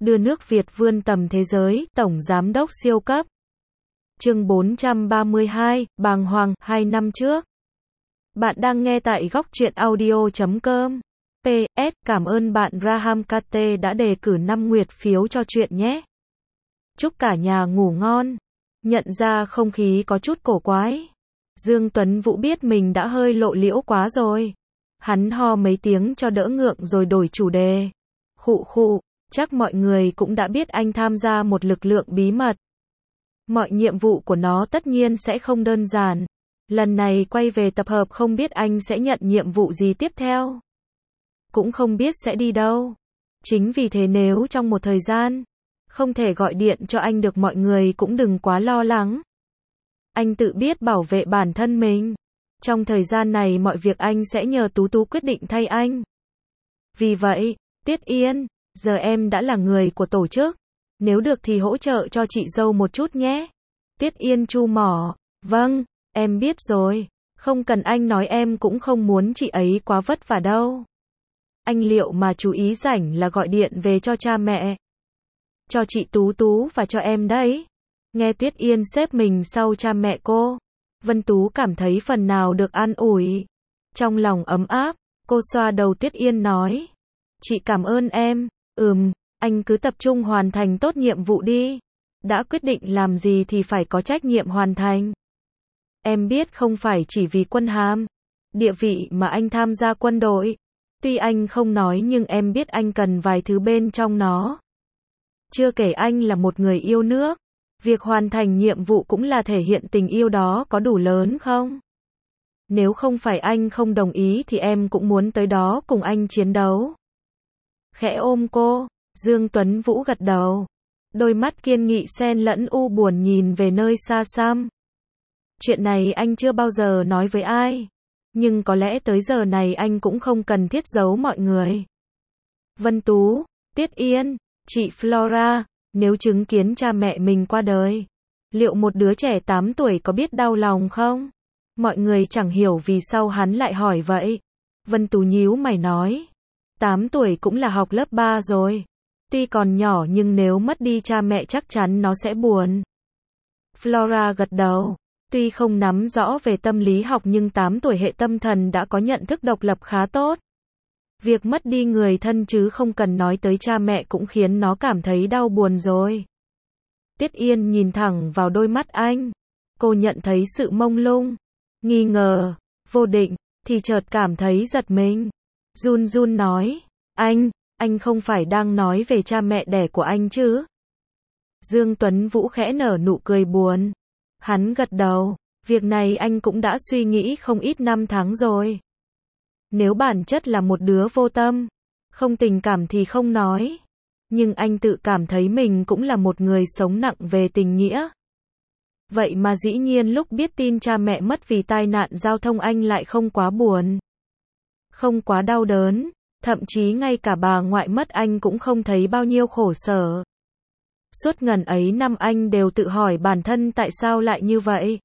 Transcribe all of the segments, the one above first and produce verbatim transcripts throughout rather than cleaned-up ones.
đưa nước Việt vươn tầm thế giới, Tổng Giám đốc siêu cấp. Chương bốn trăm ba mươi hai, bàng hoàng, hai năm trước. Bạn đang nghe tại góc truyện audio chấm com. pê ét, cảm ơn bạn Raham Kate đã đề cử năm nguyệt phiếu cho chuyện nhé. Chúc cả nhà ngủ ngon. Nhận ra không khí có chút cổ quái. Dương Tuấn Vũ biết mình đã hơi lộ liễu quá rồi. Hắn ho mấy tiếng cho đỡ ngượng rồi đổi chủ đề. Khụ khụ, chắc mọi người cũng đã biết anh tham gia một lực lượng bí mật. Mọi nhiệm vụ của nó tất nhiên sẽ không đơn giản. Lần này quay về tập hợp không biết anh sẽ nhận nhiệm vụ gì tiếp theo. Cũng không biết sẽ đi đâu. Chính vì thế nếu trong một thời gian không thể gọi điện cho anh được mọi người cũng đừng quá lo lắng. Anh tự biết bảo vệ bản thân mình. Trong thời gian này mọi việc anh sẽ nhờ Tú Tú quyết định thay anh. Vì vậy, Tiết Yên, giờ em đã là người của tổ chức. Nếu được thì hỗ trợ cho chị dâu một chút nhé. Tiết Yên chu mỏ. Vâng, em biết rồi. Không cần anh nói em cũng không muốn chị ấy quá vất vả đâu. Anh liệu mà chú ý rảnh là gọi điện về cho cha mẹ. Cho chị Tú Tú và cho em đấy. Nghe Tiết Yên xếp mình sau cha mẹ cô. Vân Tú cảm thấy phần nào được an ủi. Trong lòng ấm áp, cô xoa đầu Tiết Yên nói. Chị cảm ơn em. Ừm, anh cứ tập trung hoàn thành tốt nhiệm vụ đi. Đã quyết định làm gì thì phải có trách nhiệm hoàn thành. Em biết không phải chỉ vì quân hàm, địa vị mà anh tham gia quân đội. Tuy anh không nói nhưng em biết anh cần vài thứ bên trong nó. Chưa kể anh là một người yêu nước. Việc hoàn thành nhiệm vụ cũng là thể hiện tình yêu đó có đủ lớn không? Nếu không phải anh không đồng ý thì em cũng muốn tới đó cùng anh chiến đấu. Khẽ ôm cô, Dương Tuấn Vũ gật đầu. Đôi mắt kiên nghị xen lẫn u buồn nhìn về nơi xa xăm. Chuyện này anh chưa bao giờ nói với ai. Nhưng có lẽ tới giờ này anh cũng không cần thiết giấu mọi người. Vân Tú, Tiết Yên, chị Flora, nếu chứng kiến cha mẹ mình qua đời, liệu một đứa trẻ tám tuổi có biết đau lòng không? Mọi người chẳng hiểu vì sao hắn lại hỏi vậy. Vân Tú nhíu mày nói. tám tuổi cũng là học lớp ba rồi. Tuy còn nhỏ nhưng nếu mất đi cha mẹ chắc chắn nó sẽ buồn. Flora gật đầu. Tuy không nắm rõ về tâm lý học nhưng tám tuổi hệ tâm thần đã có nhận thức độc lập khá tốt. Việc mất đi người thân chứ không cần nói tới cha mẹ cũng khiến nó cảm thấy đau buồn rồi. Tiết Yên nhìn thẳng vào đôi mắt anh. Cô nhận thấy sự mông lung, nghi ngờ, vô định, thì chợt cảm thấy giật mình. Run run nói, anh, anh không phải đang nói về cha mẹ đẻ của anh chứ? Dương Tuấn Vũ khẽ nở nụ cười buồn. Hắn gật đầu, việc này anh cũng đã suy nghĩ không ít năm tháng rồi. Nếu bản chất là một đứa vô tâm, không tình cảm thì không nói. Nhưng anh tự cảm thấy mình cũng là một người sống nặng về tình nghĩa. Vậy mà dĩ nhiên lúc biết tin cha mẹ mất vì tai nạn giao thông anh lại không quá buồn. Không quá đau đớn, thậm chí ngay cả bà ngoại mất anh cũng không thấy bao nhiêu khổ sở. Suốt ngần ấy năm anh đều tự hỏi bản thân tại sao lại như vậy.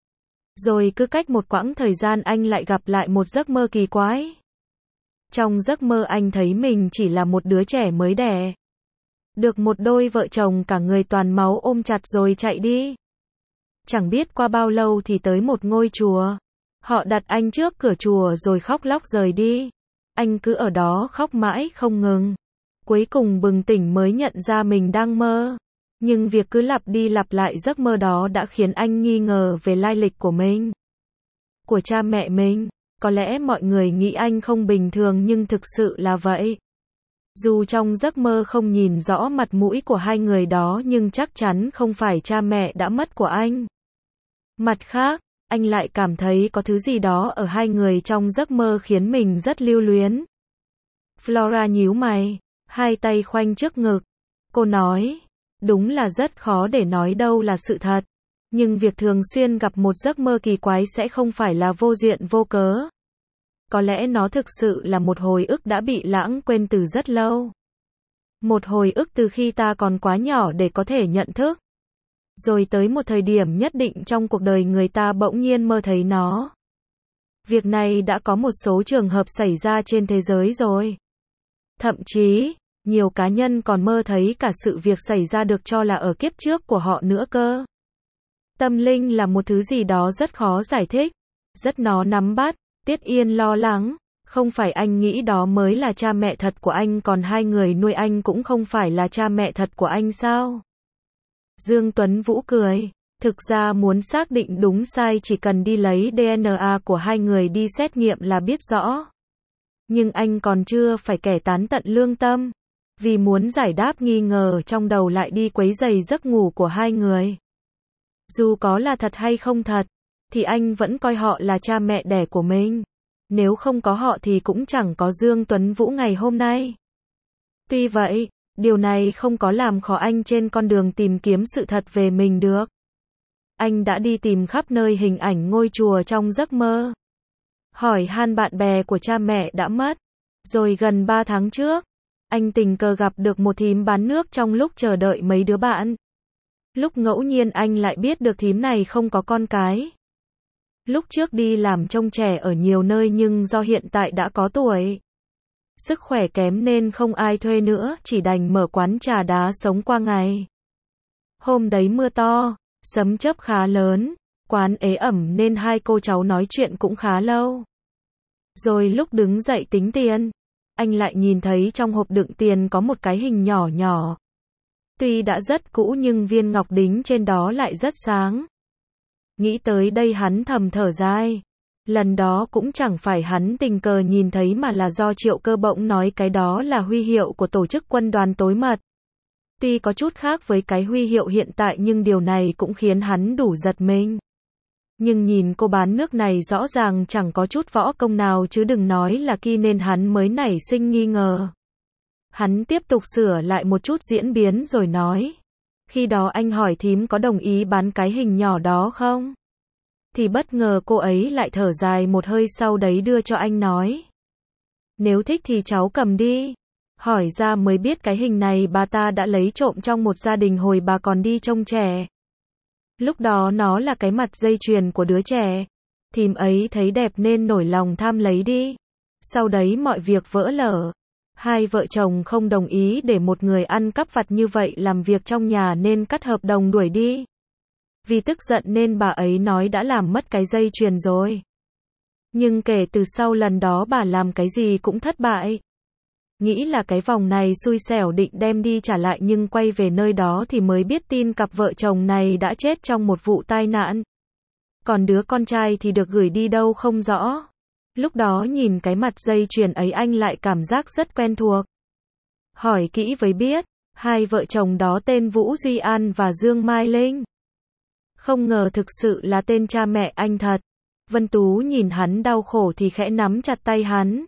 Rồi cứ cách một quãng thời gian anh lại gặp lại một giấc mơ kỳ quái. Trong giấc mơ anh thấy mình chỉ là một đứa trẻ mới đẻ. Được một đôi vợ chồng cả người toàn máu ôm chặt rồi chạy đi. Chẳng biết qua bao lâu thì tới một ngôi chùa. Họ đặt anh trước cửa chùa rồi khóc lóc rời đi. Anh cứ ở đó khóc mãi không ngừng. Cuối cùng bừng tỉnh mới nhận ra mình đang mơ. Nhưng việc cứ lặp đi lặp lại giấc mơ đó đã khiến anh nghi ngờ về lai lịch của mình. Của cha mẹ mình. Có lẽ mọi người nghĩ anh không bình thường nhưng thực sự là vậy. Dù trong giấc mơ không nhìn rõ mặt mũi của hai người đó nhưng chắc chắn không phải cha mẹ đã mất của anh. Mặt khác, anh lại cảm thấy có thứ gì đó ở hai người trong giấc mơ khiến mình rất lưu luyến. Flora nhíu mày, hai tay khoanh trước ngực. Cô nói, đúng là rất khó để nói đâu là sự thật. Nhưng việc thường xuyên gặp một giấc mơ kỳ quái sẽ không phải là vô duyên vô cớ. Có lẽ nó thực sự là một hồi ức đã bị lãng quên từ rất lâu. Một hồi ức từ khi ta còn quá nhỏ để có thể nhận thức. Rồi tới một thời điểm nhất định trong cuộc đời người ta bỗng nhiên mơ thấy nó. Việc này đã có một số trường hợp xảy ra trên thế giới rồi. Thậm chí, Nhiều cá nhân còn mơ thấy cả sự việc xảy ra được cho là ở kiếp trước của họ nữa cơ. Tâm linh là một thứ gì đó rất khó giải thích, rất nó nắm bắt. Tiết Yên lo lắng, không phải anh nghĩ đó mới là cha mẹ thật của anh, còn hai người nuôi anh cũng không phải là cha mẹ thật của anh sao? Dương Tuấn Vũ cười, thực ra muốn xác định đúng sai chỉ cần đi lấy đê en a của hai người đi xét nghiệm là biết rõ. Nhưng anh còn chưa phải kẻ tán tận lương tâm, vì muốn giải đáp nghi ngờ trong đầu lại đi quấy rầy giấc ngủ của hai người. Dù có là thật hay không thật, thì anh vẫn coi họ là cha mẹ đẻ của mình. Nếu không có họ thì cũng chẳng có Dương Tuấn Vũ ngày hôm nay. Tuy vậy, điều này không có làm khó anh trên con đường tìm kiếm sự thật về mình được. Anh đã đi tìm khắp nơi hình ảnh ngôi chùa trong giấc mơ. Hỏi han bạn bè của cha mẹ đã mất. Rồi gần ba tháng trước, anh tình cờ gặp được một thím bán nước trong lúc chờ đợi mấy đứa bạn. Lúc ngẫu nhiên anh lại biết được thím này không có con cái. Lúc trước đi làm trông trẻ ở nhiều nơi nhưng do hiện tại đã có tuổi, sức khỏe kém nên không ai thuê nữa, chỉ đành mở quán trà đá sống qua ngày. Hôm đấy mưa to, sấm chớp khá lớn, quán ế ẩm nên hai cô cháu nói chuyện cũng khá lâu. Rồi lúc đứng dậy tính tiền, anh lại nhìn thấy trong hộp đựng tiền có một cái hình nhỏ nhỏ. Tuy đã rất cũ nhưng viên ngọc đính trên đó lại rất sáng. Nghĩ tới đây hắn thầm thở dài. Lần đó cũng chẳng phải hắn tình cờ nhìn thấy mà là do Triệu Cơ bỗng nói cái đó là huy hiệu của tổ chức quân đoàn tối mật. Tuy có chút khác với cái huy hiệu hiện tại nhưng điều này cũng khiến hắn đủ giật mình. Nhưng nhìn cô bán nước này rõ ràng chẳng có chút võ công nào chứ đừng nói là kỳ, nên hắn mới nảy sinh nghi ngờ. Hắn tiếp tục sửa lại một chút diễn biến rồi nói. Khi đó anh hỏi thím có đồng ý bán cái hình nhỏ đó không? Thì bất ngờ cô ấy lại thở dài một hơi, sau đấy đưa cho anh nói. Nếu thích thì cháu cầm đi. Hỏi ra mới biết cái hình này bà ta đã lấy trộm trong một gia đình hồi bà còn đi trông trẻ. Lúc đó nó là cái mặt dây chuyền của đứa trẻ. Thím ấy thấy đẹp nên nổi lòng tham lấy đi. Sau đấy mọi việc vỡ lở. Hai vợ chồng không đồng ý để một người ăn cắp vặt như vậy làm việc trong nhà nên cắt hợp đồng đuổi đi. Vì tức giận nên bà ấy nói đã làm mất cái dây chuyền rồi. Nhưng kể từ sau lần đó bà làm cái gì cũng thất bại. Nghĩ là cái vòng này xui xẻo định đem đi trả lại, nhưng quay về nơi đó thì mới biết tin cặp vợ chồng này đã chết trong một vụ tai nạn. Còn đứa con trai thì được gửi đi đâu không rõ. Lúc đó nhìn cái mặt dây chuyền ấy anh lại cảm giác rất quen thuộc. Hỏi kỹ mới biết, hai vợ chồng đó tên Vũ Duy An và Dương Mai Linh. Không ngờ thực sự là tên cha mẹ anh thật. Vân Tú nhìn hắn đau khổ thì khẽ nắm chặt tay hắn.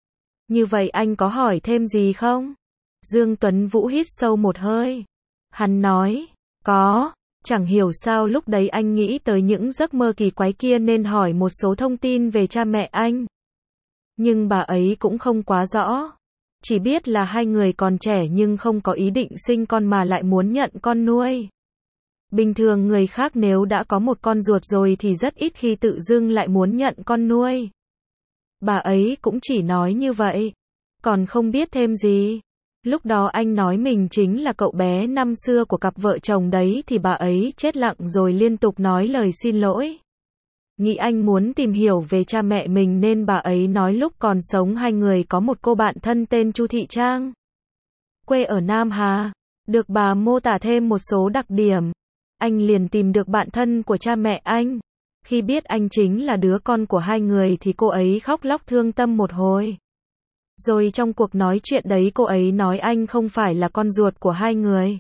Như vậy anh có hỏi thêm gì không? Dương Tuấn Vũ hít sâu một hơi. Hắn nói, có. Chẳng hiểu sao lúc đấy anh nghĩ tới những giấc mơ kỳ quái kia nên hỏi một số thông tin về cha mẹ anh. Nhưng bà ấy cũng không quá rõ. Chỉ biết là hai người còn trẻ nhưng không có ý định sinh con mà lại muốn nhận con nuôi. Bình thường người khác nếu đã có một con ruột rồi thì rất ít khi tự dưng lại muốn nhận con nuôi. Bà ấy cũng chỉ nói như vậy. Còn không biết thêm gì. Lúc đó anh nói mình chính là cậu bé năm xưa của cặp vợ chồng đấy thì bà ấy chết lặng rồi liên tục nói lời xin lỗi. Nghĩ anh muốn tìm hiểu về cha mẹ mình nên bà ấy nói lúc còn sống hai người có một cô bạn thân tên Chu Thị Trang. Quê ở Nam Hà. Được bà mô tả thêm một số đặc điểm. Anh liền tìm được bạn thân của cha mẹ anh. Khi biết anh chính là đứa con của hai người thì cô ấy khóc lóc thương tâm một hồi. Rồi trong cuộc nói chuyện đấy cô ấy nói anh không phải là con ruột của hai người.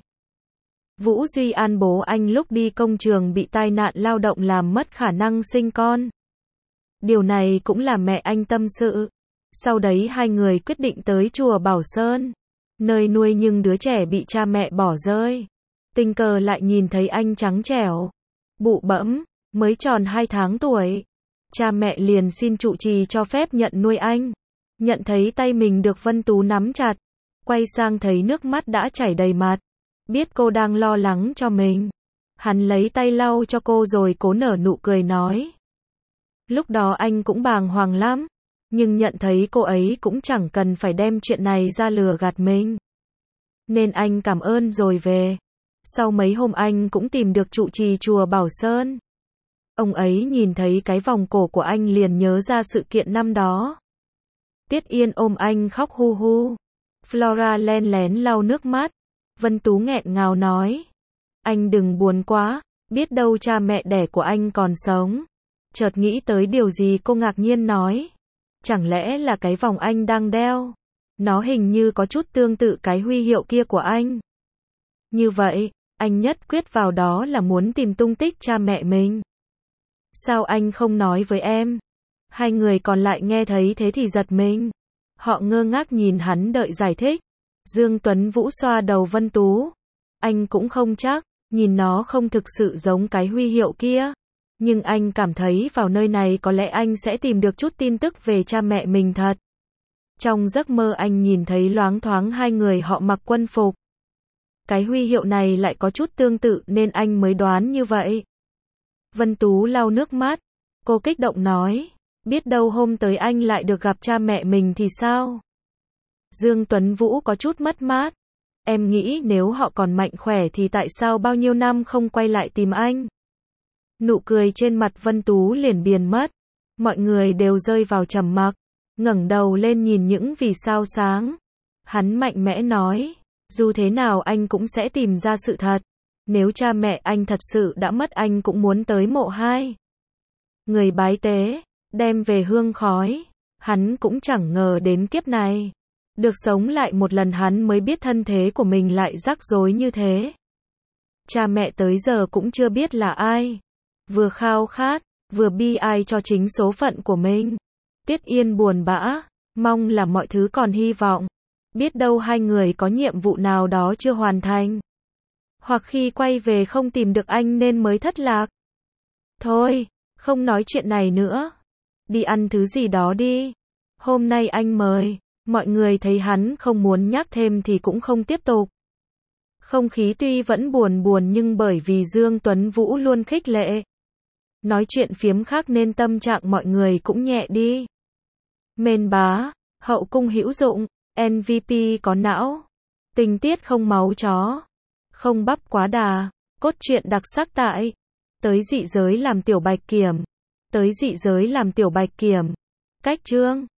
Vũ Duy An bố anh lúc đi công trường bị tai nạn lao động làm mất khả năng sinh con. Điều này cũng là mẹ anh tâm sự. Sau đấy hai người quyết định tới chùa Bảo Sơn, nơi nuôi nhưng đứa trẻ bị cha mẹ bỏ rơi. Tình cờ lại nhìn thấy anh trắng trẻo, bụ bẫm, mới tròn hai tháng tuổi. Cha mẹ liền xin trụ trì cho phép nhận nuôi anh. Nhận thấy tay mình được Vân Tú nắm chặt, quay sang thấy nước mắt đã chảy đầy mặt. Biết cô đang lo lắng cho mình. Hắn lấy tay lau cho cô rồi cố nở nụ cười nói. Lúc đó anh cũng bàng hoàng lắm, nhưng nhận thấy cô ấy cũng chẳng cần phải đem chuyện này ra lừa gạt mình. nên anh cảm ơn rồi về. Sau mấy hôm anh cũng tìm được trụ trì chùa Bảo Sơn. Ông ấy nhìn thấy cái vòng cổ của anh liền nhớ ra sự kiện năm đó. Tiết Yên ôm anh khóc hu hu. Flora len lén lau nước mắt. Vân Tú nghẹn ngào nói. Anh đừng buồn quá, biết đâu cha mẹ đẻ của anh còn sống. Chợt nghĩ tới điều gì cô ngạc nhiên nói. Chẳng lẽ là cái vòng anh đang đeo? Nó hình như có chút tương tự cái huy hiệu kia của anh. Như vậy, anh nhất quyết vào đó là muốn tìm tung tích cha mẹ mình. Sao anh không nói với em? Hai người còn lại nghe thấy thế thì giật mình. Họ ngơ ngác nhìn hắn đợi giải thích. Dương Tuấn Vũ xoa đầu Vân Tú. Anh cũng không chắc, nhìn nó không thực sự giống cái huy hiệu kia. Nhưng anh cảm thấy vào nơi này có lẽ anh sẽ tìm được chút tin tức về cha mẹ mình thật. Trong giấc mơ anh nhìn thấy loáng thoáng hai người họ mặc quân phục. Cái huy hiệu này lại có chút tương tự nên anh mới đoán như vậy. Vân Tú lau nước mắt. Cô kích động nói. Biết đâu hôm tới anh lại được gặp cha mẹ mình thì sao? Dương Tuấn Vũ có chút mất mát. Em nghĩ nếu họ còn mạnh khỏe thì tại sao bao nhiêu năm không quay lại tìm anh? Nụ cười trên mặt Vân Tú liền biến mất. Mọi người đều rơi vào trầm mặc, ngẩng đầu lên nhìn những vì sao sáng. Hắn mạnh mẽ nói, dù thế nào anh cũng sẽ tìm ra sự thật. Nếu cha mẹ anh thật sự đã mất anh cũng muốn tới mộ hai người bái tế, đem về hương khói. Hắn cũng chẳng ngờ đến kiếp này được sống lại một lần hắn mới biết thân thế của mình lại rắc rối như thế. Cha mẹ tới giờ cũng chưa biết là ai. Vừa khao khát, vừa bi ai cho chính số phận của mình. Tiết Yên buồn bã, mong là mọi thứ còn hy vọng. Biết đâu hai người có nhiệm vụ nào đó chưa hoàn thành. Hoặc khi quay về không tìm được anh nên mới thất lạc. Thôi, không nói chuyện này nữa. Đi ăn thứ gì đó đi. Hôm nay anh mời. Mọi người thấy hắn không muốn nhắc thêm thì cũng không tiếp tục. Không khí tuy vẫn buồn buồn nhưng bởi vì Dương Tuấn Vũ luôn khích lệ. Nói chuyện phiếm khác nên tâm trạng mọi người cũng nhẹ đi. Mên bá, hậu cung hữu dụng, em vê pê có não. Tình tiết không máu chó. Không bắp quá đà. Cốt truyện đặc sắc tại. Tới dị giới làm tiểu bạch kiểm. Tới dị giới làm tiểu bạch kiểm. Cách chương.